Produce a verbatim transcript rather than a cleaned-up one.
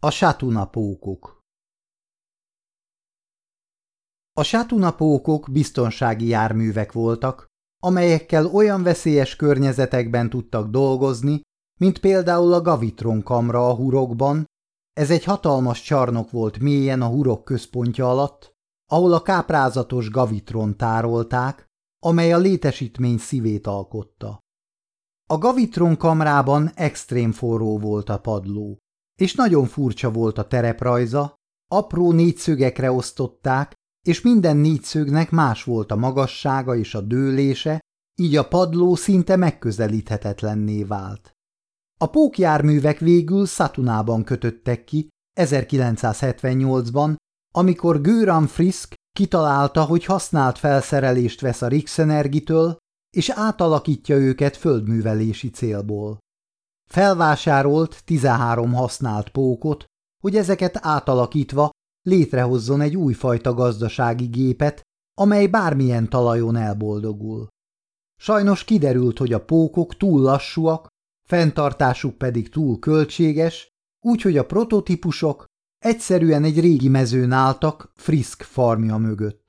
A sátunapókok. A sátunapókok biztonsági járművek voltak, amelyekkel olyan veszélyes környezetekben tudtak dolgozni, mint például a Gavitron kamra a hurokban. Ez egy hatalmas csarnok volt mélyen a hurok központja alatt, ahol a káprázatos Gavitron tárolták, amely a létesítmény szívét alkotta. A Gavitron kamrában extrém forró volt a padló, és nagyon furcsa volt a tereprajza, apró négyszögekre osztották, és minden négyszögnek más volt a magassága és a dőlése, így a padló szinte megközelíthetetlenné vált. A pókjárművek végül Satunában kötöttek ki ezerkilencszázhetvennyolcban, amikor Göran Frisk kitalálta, hogy használt felszerelést vesz a Rixenergitől, és átalakítja őket földművelési célból. Felvásárolt tizenhárom használt pókot, hogy ezeket átalakítva létrehozzon egy újfajta gazdasági gépet, amely bármilyen talajon elboldogul. Sajnos kiderült, hogy a pókok túl lassúak, fenntartásuk pedig túl költséges, úgyhogy a prototípusok egyszerűen egy régi mezőn álltak Frisk farmja mögött.